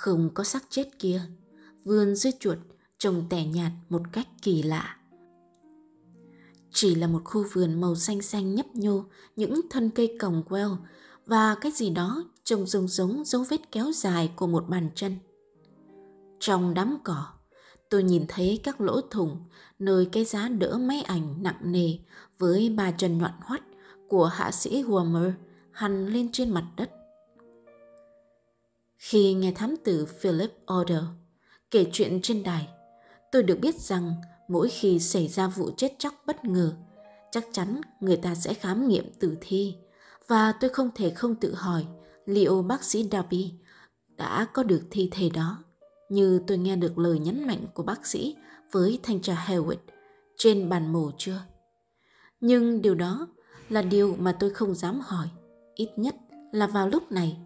không có xác chết kia, vườn dưa chuột trông tẻ nhạt một cách kỳ lạ. Chỉ là một khu vườn màu xanh xanh nhấp nhô những thân cây còng queo và cái gì đó trông giống dấu vết kéo dài của một bàn chân. Trong đám cỏ, tôi nhìn thấy các lỗ thủng nơi cái giá đỡ máy ảnh nặng nề với ba chân nhọn hoắt của hạ sĩ Homer hằn lên trên mặt đất. Khi nghe thám tử Philip Order kể chuyện trên đài, tôi được biết rằng mỗi khi xảy ra vụ chết chóc bất ngờ, chắc chắn người ta sẽ khám nghiệm tử thi, và tôi không thể không tự hỏi liệu bác sĩ Darby đã có được thi thể đó, như tôi nghe được lời nhấn mạnh của bác sĩ với thanh tra Hewitt trên bàn mổ chưa. Nhưng điều đó là điều mà tôi không dám hỏi, ít nhất là vào lúc này.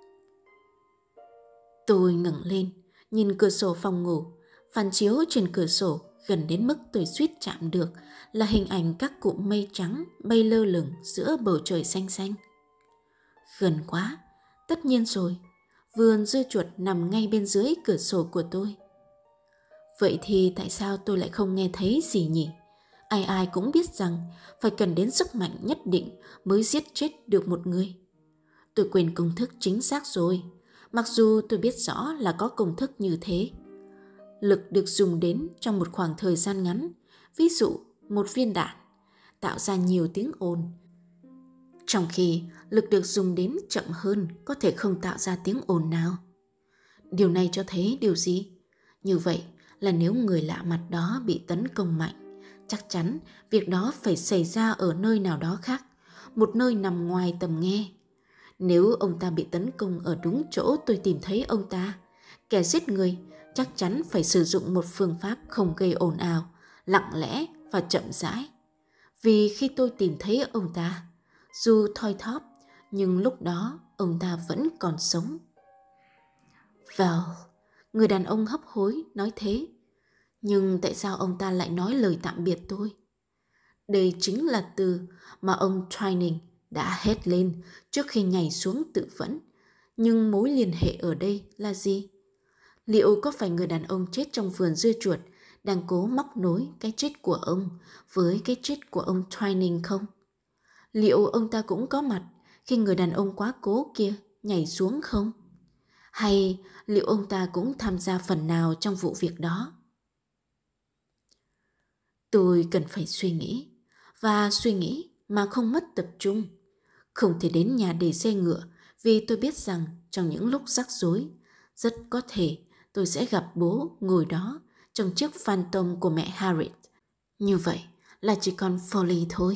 Tôi ngẩng lên, nhìn cửa sổ phòng ngủ. Phản chiếu trên cửa sổ gần đến mức tôi suýt chạm được là hình ảnh các cụm mây trắng bay lơ lửng giữa bầu trời xanh xanh. Gần quá, tất nhiên rồi, vườn dưa chuột nằm ngay bên dưới cửa sổ của tôi. Vậy thì tại sao tôi lại không nghe thấy gì nhỉ? Ai ai cũng biết rằng phải cần đến sức mạnh nhất định mới giết chết được một người. Tôi quên công thức chính xác rồi, mặc dù tôi biết rõ là có công thức như thế. Lực được dùng đến trong một khoảng thời gian ngắn, ví dụ một viên đạn, tạo ra nhiều tiếng ồn, trong khi lực được dùng đến chậm hơn có thể không tạo ra tiếng ồn nào. Điều này cho thấy điều gì? Như vậy là nếu người lạ mặt đó bị tấn công mạnh, chắc chắn việc đó phải xảy ra ở nơi nào đó khác, một nơi nằm ngoài tầm nghe. Nếu ông ta bị tấn công ở đúng chỗ tôi tìm thấy ông ta, kẻ giết người chắc chắn phải sử dụng một phương pháp không gây ồn ào, lặng lẽ và chậm rãi. Vì khi tôi tìm thấy ông ta, dù thoi thóp, nhưng lúc đó ông ta vẫn còn sống. Val, người đàn ông hấp hối nói thế. Nhưng tại sao ông ta lại nói lời tạm biệt tôi? Đây chính là từ mà ông Twining đã hét lên trước khi nhảy xuống tự vẫn. Nhưng mối liên hệ ở đây là gì? Liệu có phải người đàn ông chết trong vườn dưa chuột đang cố móc nối cái chết của ông với cái chết của ông Twining không? Liệu ông ta cũng có mặt khi người đàn ông quá cố kia nhảy xuống không? Hay liệu ông ta cũng tham gia phần nào trong vụ việc đó? Tôi cần phải suy nghĩ, và suy nghĩ mà không mất tập trung. Không thể đến nhà để xe ngựa vì tôi biết rằng trong những lúc rắc rối, rất có thể tôi sẽ gặp bố ngồi đó trong chiếc Phantom của mẹ Harriet. Như vậy là chỉ còn Foley thôi.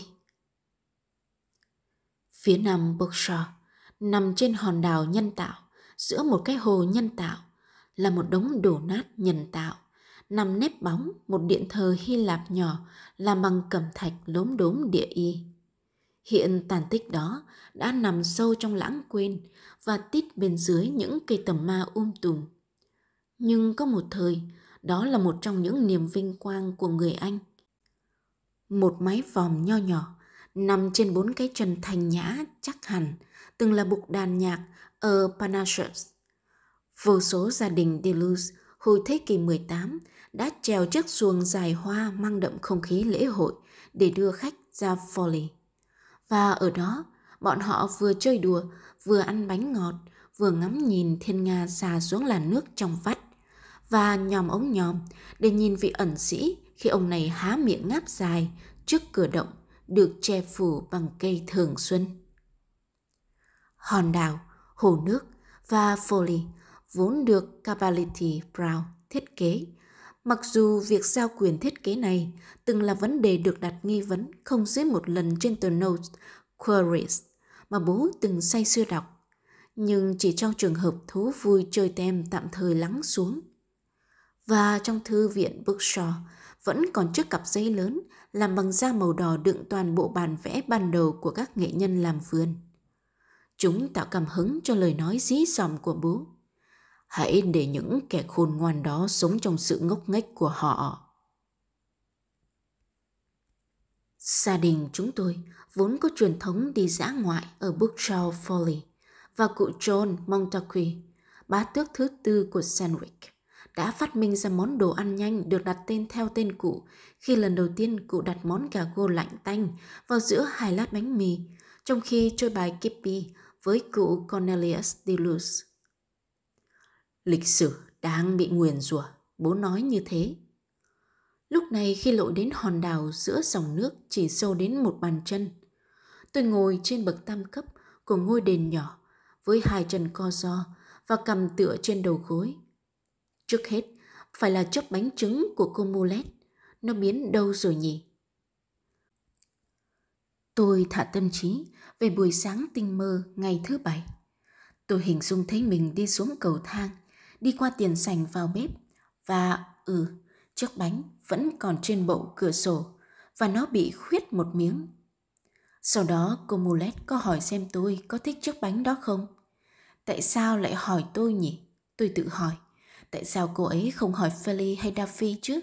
Phía nam Berkshire, nằm trên hòn đảo nhân tạo, giữa một cái hồ nhân tạo, là một đống đổ nát nhân tạo, nằm nép bóng một điện thờ Hy Lạp nhỏ làm bằng cẩm thạch lốm đốm địa y. Hiện tàn tích đó đã nằm sâu trong lãng quên và tít bên dưới những cây tầm ma tùm. Nhưng có một thời, đó là một trong những niềm vinh quang của người Anh. Một mái vòm nho nhỏ nằm trên 4 cái chân thanh nhã chắc hẳn, từng là bục đàn nhạc ở Parnassus. Vô số gia đình Deleuze hồi thế kỷ 18 đã trèo chiếc xuồng dài hoa mang đậm không khí lễ hội để đưa khách ra Folly. Và ở đó, bọn họ vừa chơi đùa, vừa ăn bánh ngọt, vừa ngắm nhìn thiên nga xà xuống làn nước trong vắt, và nhòm ống nhòm để nhìn vị ẩn sĩ khi ông này há miệng ngáp dài trước cửa động được che phủ bằng cây thường xuân. Hòn đảo, hồ nước và Folly vốn được Cavalletti Brown thiết kế, mặc dù việc giao quyền thiết kế này từng là vấn đề được đặt nghi vấn không dưới một lần trên tờ Notes Queries mà bố từng say sưa đọc, nhưng chỉ trong trường hợp thú vui chơi tem tạm thời lắng xuống. Và trong thư viện Berkshire vẫn còn chiếc cặp giấy lớn làm bằng da màu đỏ đựng toàn bộ bản vẽ ban đầu của các nghệ nhân làm vườn. Chúng tạo cảm hứng cho lời nói dí dỏm của bố. Hãy để những kẻ khôn ngoan đó sống trong sự ngốc nghếch của họ. Gia đình chúng tôi vốn có truyền thống đi dã ngoại ở Berkshire Folly, và cụ John Montague, bá tước thứ tư của Sandwich, đã phát minh ra món đồ ăn nhanh được đặt tên theo tên cụ khi lần đầu tiên cụ đặt món gà gô lạnh tanh vào giữa hai lát bánh mì, trong khi chơi bài Kippy với cụ Cornelius Delus. Lịch sử đang bị nguyền rủa, bố nói như thế. Lúc này khi lội đến hòn đảo giữa dòng nước chỉ sâu đến một bàn chân, tôi ngồi trên bậc tam cấp của ngôi đền nhỏ với hai chân co ro và cằm tựa trên đầu gối. Trước hết, phải là chiếc bánh trứng của cô Mulet. Nó biến đâu rồi nhỉ? Tôi thả tâm trí về buổi sáng tinh mơ ngày thứ Bảy. Tôi hình dung thấy mình đi xuống cầu thang, đi qua tiền sảnh vào bếp và chiếc bánh vẫn còn trên bậu cửa sổ và nó bị khuyết một miếng. Sau đó cô Mulet có hỏi xem tôi có thích chiếc bánh đó không? Tại sao lại hỏi tôi nhỉ? Tôi tự hỏi. Tại sao cô ấy không hỏi Philly hay Duffy chứ?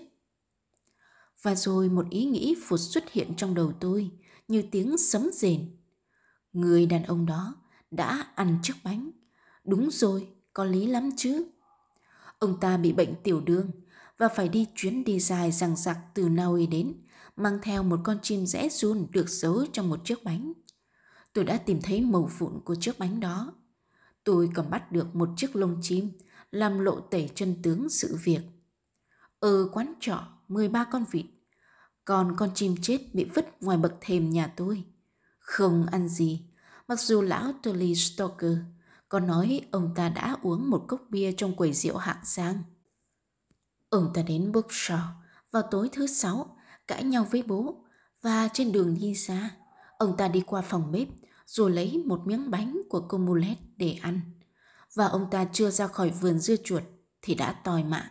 Và rồi một ý nghĩ phụt xuất hiện trong đầu tôi như tiếng sấm rền. Người đàn ông đó đã ăn chiếc bánh. Đúng rồi, có lý lắm chứ. Ông ta bị bệnh tiểu đường và phải đi chuyến đi dài dằng dặc từ Na Uy đến, mang theo một con chim rẽ run được giấu trong một chiếc bánh. Tôi đã tìm thấy mẩu vụn của chiếc bánh đó. Tôi còn bắt được một chiếc lông chim làm lộ tẩy chân tướng sự việc. Ở quán trọ 13 con vịt, còn con chim chết bị vứt ngoài bậc thềm nhà tôi. Không ăn gì, mặc dù lão Tully Stoker có nói ông ta đã uống một cốc bia trong quầy rượu hạng sang. Ông ta đến Bookshore vào tối thứ Sáu, cãi nhau với bố, và trên đường đi xa, ông ta đi qua phòng bếp rồi lấy một miếng bánh của cô Mulet để ăn. Và ông ta chưa ra khỏi vườn dưa chuột thì đã toi mạng.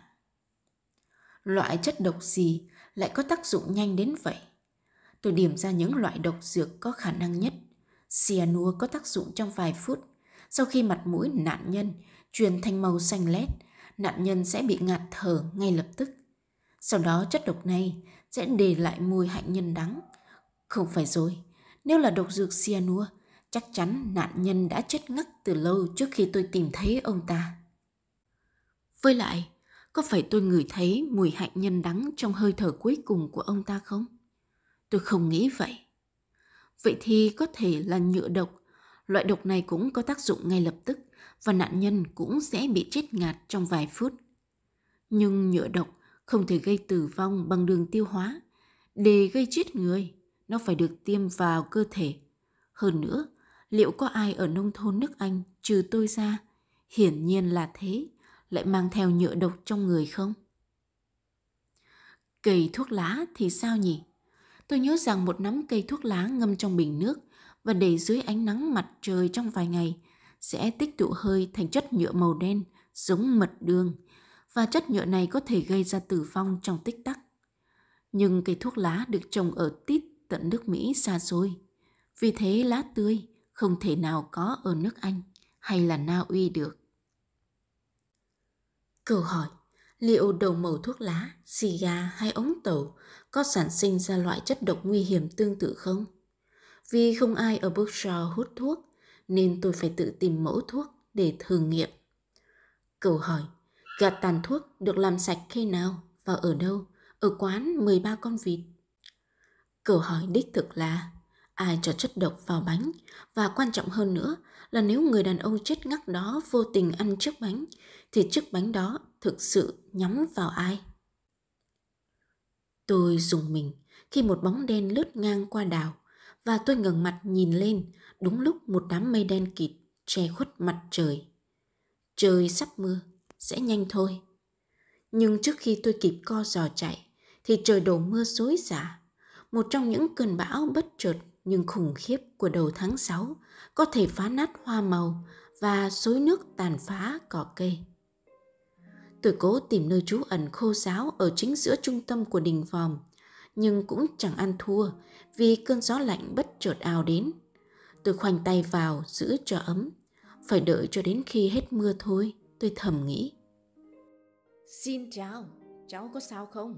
Loại chất độc gì lại có tác dụng nhanh đến vậy? Tôi điểm ra những loại độc dược có khả năng nhất. Cyanua có tác dụng trong vài phút. Sau khi mặt mũi nạn nhân chuyển thành màu xanh lét, nạn nhân sẽ bị ngạt thở ngay lập tức. Sau đó chất độc này sẽ để lại mùi hạnh nhân đắng. Không phải rồi, nếu là độc dược cyanua, chắc chắn nạn nhân đã chết ngất từ lâu trước khi tôi tìm thấy ông ta. Với lại, có phải tôi ngửi thấy mùi hạnh nhân đắng trong hơi thở cuối cùng của ông ta không? Tôi không nghĩ vậy. Vậy thì có thể là nhựa độc. Loại độc này cũng có tác dụng ngay lập tức và nạn nhân cũng sẽ bị chết ngạt trong vài phút. Nhưng nhựa độc không thể gây tử vong bằng đường tiêu hóa. Để gây chết người, nó phải được tiêm vào cơ thể. Hơn nữa, liệu có ai ở nông thôn nước Anh trừ tôi ra, hiển nhiên là thế, lại mang theo nhựa độc trong người không? Cây thuốc lá thì sao nhỉ? Tôi nhớ rằng một nắm cây thuốc lá ngâm trong bình nước và để dưới ánh nắng mặt trời trong vài ngày sẽ tích tụ hơi thành chất nhựa màu đen giống mật đường, và chất nhựa này có thể gây ra tử vong trong tích tắc. Nhưng cây thuốc lá được trồng ở tít tận nước Mỹ xa xôi. Vì thế lá tươi không thể nào có ở nước Anh hay là Na Uy được. Câu hỏi: liệu đầu mẩu thuốc lá, xì gà hay ống tẩu có sản sinh ra loại chất độc nguy hiểm tương tự không? Vì không ai ở Bookshore hút thuốc, nên tôi phải tự tìm mẫu thuốc để thử nghiệm. Câu hỏi: gạt tàn thuốc được làm sạch khi nào và ở đâu? Ở quán 13 con vịt. Câu hỏi đích thực là ai cho chất độc vào bánh, và quan trọng hơn nữa là nếu người đàn ông chết ngắt đó vô tình ăn chiếc bánh, thì chiếc bánh đó thực sự nhắm vào ai? Tôi rùng mình khi một bóng đen lướt ngang qua đảo, và tôi ngẩng mặt nhìn lên đúng lúc một đám mây đen kịt che khuất mặt trời. Trời sắp mưa, sẽ nhanh thôi. Nhưng trước khi tôi kịp co giò chạy, thì trời đổ mưa xối xả. Một trong những cơn bão bất chợt nhưng khủng khiếp của đầu tháng 6 có thể phá nát hoa màu và xối nước tàn phá cỏ cây. Tôi cố tìm nơi trú ẩn khô ráo ở chính giữa trung tâm của đình vòm, nhưng cũng chẳng ăn thua vì cơn gió lạnh bất chợt ào đến. Tôi khoanh tay vào giữ cho ấm, phải đợi cho đến khi hết mưa thôi, tôi thầm nghĩ. Xin chào, cháu có sao không?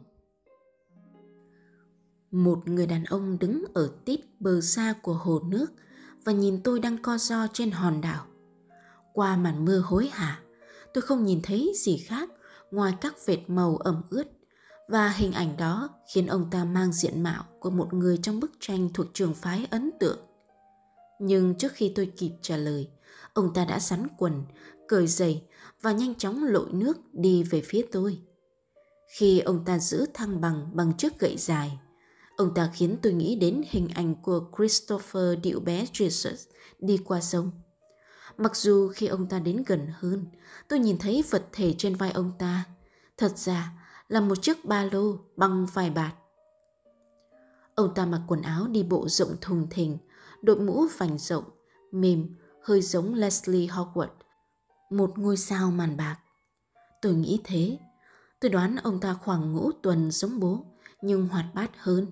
Một người đàn ông đứng ở tít bờ xa của hồ nước và nhìn tôi đang co ro trên hòn đảo. Qua màn mưa hối hả, tôi không nhìn thấy gì khác ngoài các vệt màu ẩm ướt, và hình ảnh đó khiến ông ta mang diện mạo của một người trong bức tranh thuộc trường phái ấn tượng. Nhưng trước khi tôi kịp trả lời, ông ta đã sắn quần, cởi giày và nhanh chóng lội nước đi về phía tôi. Khi ông ta giữ thăng bằng chiếc gậy dài, ông ta khiến tôi nghĩ đến hình ảnh của Christopher điệu bé Jesus đi qua sông. Mặc dù khi ông ta đến gần hơn, tôi nhìn thấy vật thể trên vai ông ta thật ra là một chiếc ba lô bằng vải bạt. Ông ta mặc quần áo đi bộ rộng thùng thình, đội mũ vành rộng, mềm, hơi giống Leslie Howard, một ngôi sao màn bạc. Tôi nghĩ thế. Tôi đoán ông ta khoảng ngũ tuần giống bố, nhưng hoạt bát hơn.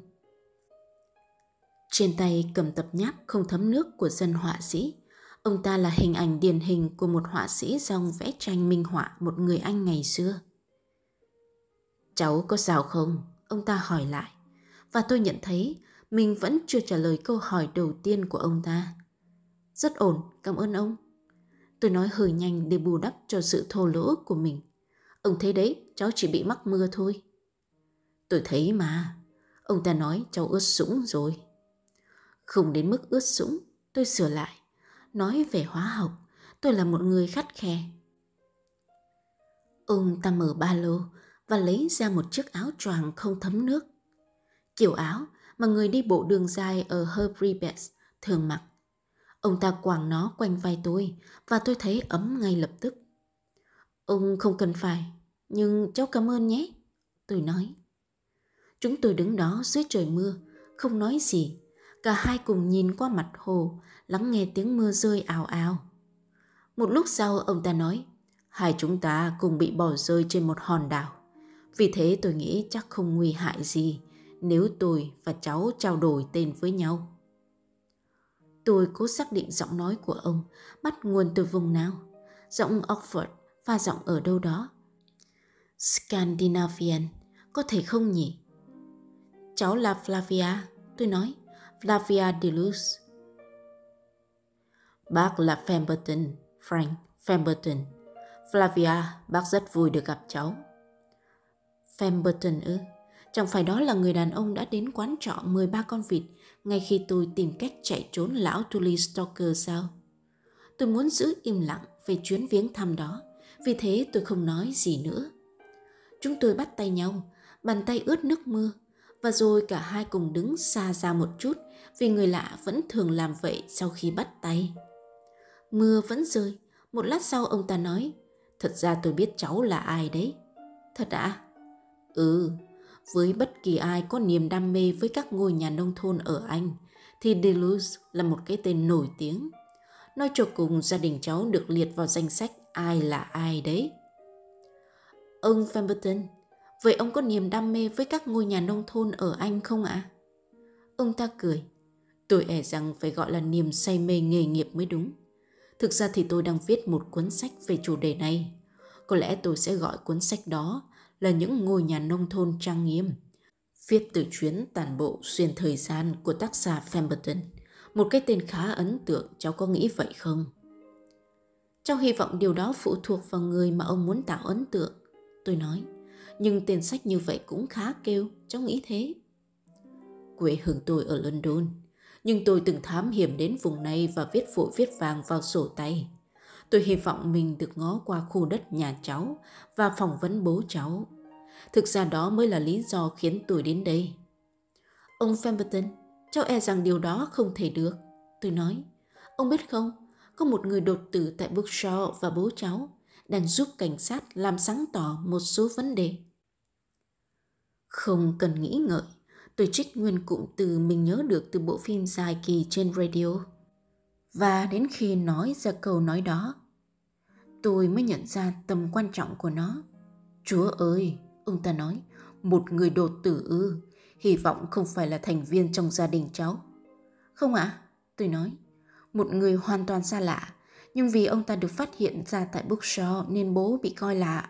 Trên tay cầm tập nháp không thấm nước của dân họa sĩ. Ông ta là hình ảnh điển hình của một họa sĩ dòng vẽ tranh minh họa một người Anh ngày xưa. Cháu có sao không? Ông ta hỏi lại. Và tôi nhận thấy mình vẫn chưa trả lời câu hỏi đầu tiên của ông ta. Rất ổn, cảm ơn ông. Tôi nói hơi nhanh để bù đắp cho sự thô lỗ của mình. Ông thấy đấy, cháu chỉ bị mắc mưa thôi. Tôi thấy mà. Ông ta nói cháu ướt sũng rồi. Không đến mức ướt sũng, tôi sửa lại. Nói về hóa học, tôi là một người khắt khe. Ông ta mở ba lô và lấy ra một chiếc áo choàng không thấm nước. Kiểu áo mà người đi bộ đường dài ở Hebrides thường mặc. Ông ta quàng nó quanh vai tôi và tôi thấy ấm ngay lập tức. Ông không cần phải, nhưng cháu cảm ơn nhé, tôi nói. Chúng tôi đứng đó dưới trời mưa, không nói gì. Cả hai cùng nhìn qua mặt hồ, lắng nghe tiếng mưa rơi ào ào. Một lúc sau ông ta nói, hai chúng ta cùng bị bỏ rơi trên một hòn đảo. Vì thế tôi nghĩ chắc không nguy hại gì nếu tôi và cháu trao đổi tên với nhau. Tôi cố xác định giọng nói của ông bắt nguồn từ vùng nào. Giọng Oxford và giọng ở đâu đó. Scandinavian, có thể không nhỉ? Cháu là Flavia, tôi nói. Flavia Deleuze. Bác là Pemberton, Frank Pemberton. Flavia, bác rất vui được gặp cháu. Pemberton ư? Chẳng phải đó là người đàn ông đã đến quán trọ 13 con vịt ngay khi tôi tìm cách chạy trốn lão Tully Stalker sao? Tôi muốn giữ im lặng về chuyến viếng thăm đó, vì thế tôi không nói gì nữa. Chúng tôi bắt tay nhau, bàn tay ướt nước mưa, và rồi cả hai cùng đứng xa ra một chút vì người lạ vẫn thường làm vậy sau khi bắt tay. Mưa vẫn rơi. Một lát sau ông ta nói, thật ra tôi biết cháu là ai đấy. Thật ạ? Với bất kỳ ai có niềm đam mê với các ngôi nhà nông thôn ở Anh thì Deleuze là một cái tên nổi tiếng. Nói cho cùng gia đình cháu được liệt vào danh sách ai là ai đấy. Ông Pemberton, vậy ông có niềm đam mê với các ngôi nhà nông thôn ở Anh không ạ? Ông ta cười. Tôi e rằng phải gọi là niềm say mê nghề nghiệp mới đúng. Thực ra thì tôi đang viết một cuốn sách về chủ đề này. Có lẽ tôi sẽ gọi cuốn sách đó là Những ngôi nhà nông thôn trang nghiêm, viết từ chuyến tản bộ xuyên thời gian của tác giả Pemberton. Một cái tên khá ấn tượng, cháu có nghĩ vậy không? Cháu hy vọng điều đó phụ thuộc vào người mà ông muốn tạo ấn tượng, tôi nói. Nhưng tên sách như vậy cũng khá kêu, cháu nghĩ thế. Quê hương tôi ở London, nhưng tôi từng thám hiểm đến vùng này và viết vội viết vàng vào sổ tay. Tôi hy vọng mình được ngó qua khu đất nhà cháu và phỏng vấn bố cháu. Thực ra đó mới là lý do khiến tôi đến đây. Ông Pemberton, cháu e rằng điều đó không thể được, tôi nói. Ông biết không, có một người đột tử tại Brookshire và bố cháu đang giúp cảnh sát làm sáng tỏ một số vấn đề. Không cần nghĩ ngợi, tôi trích nguyên cụm từ mình nhớ được từ bộ phim dài kỳ trên radio. Và đến khi nói ra câu nói đó, tôi mới nhận ra tầm quan trọng của nó. Chúa ơi, ông ta nói, một người đột tử ư? Hy vọng không phải là thành viên trong gia đình cháu. Không ạ, tôi nói. Một người hoàn toàn xa lạ, nhưng vì ông ta được phát hiện ra tại Brookshire nên bố bị coi lạ.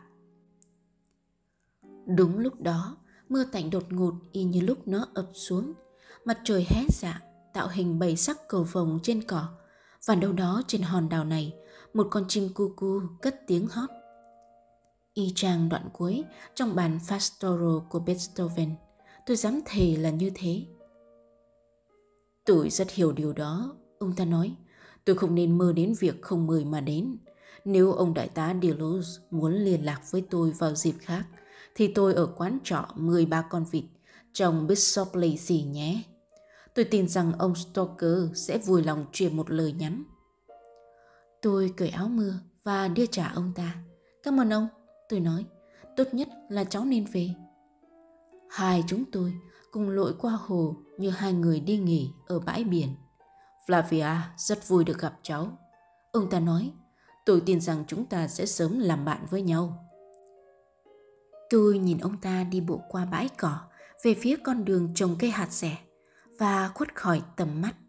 Đúng lúc đó, mưa tạnh đột ngột y như lúc nó ập xuống. Mặt trời hé rạng, tạo hình bảy sắc cầu vồng trên cỏ. Và đâu đó trên hòn đảo này, một con chim cu cu cất tiếng hót. Y chang đoạn cuối trong bản Pastoral của Beethoven. Tôi dám thề là như thế. Tôi rất hiểu điều đó, ông ta nói. Tôi không nên mơ đến việc không mời mà đến. Nếu ông đại tá Deleuze muốn liên lạc với tôi vào dịp khác, thì tôi ở quán trọ 13 con vịt trong Bishop Lacey nhé. Tôi tin rằng ông Stoker sẽ vui lòng truyền một lời nhắn. Tôi cởi áo mưa và đưa trả ông ta. Cảm ơn ông, tôi nói. Tốt nhất là cháu nên về. Hai chúng tôi cùng lội qua hồ như hai người đi nghỉ ở bãi biển. Flavia rất vui được gặp cháu. Ông ta nói, tôi tin rằng chúng ta sẽ sớm làm bạn với nhau. Tôi nhìn ông ta đi bộ qua bãi cỏ về phía con đường trồng cây hạt dẻ và khuất khỏi tầm mắt.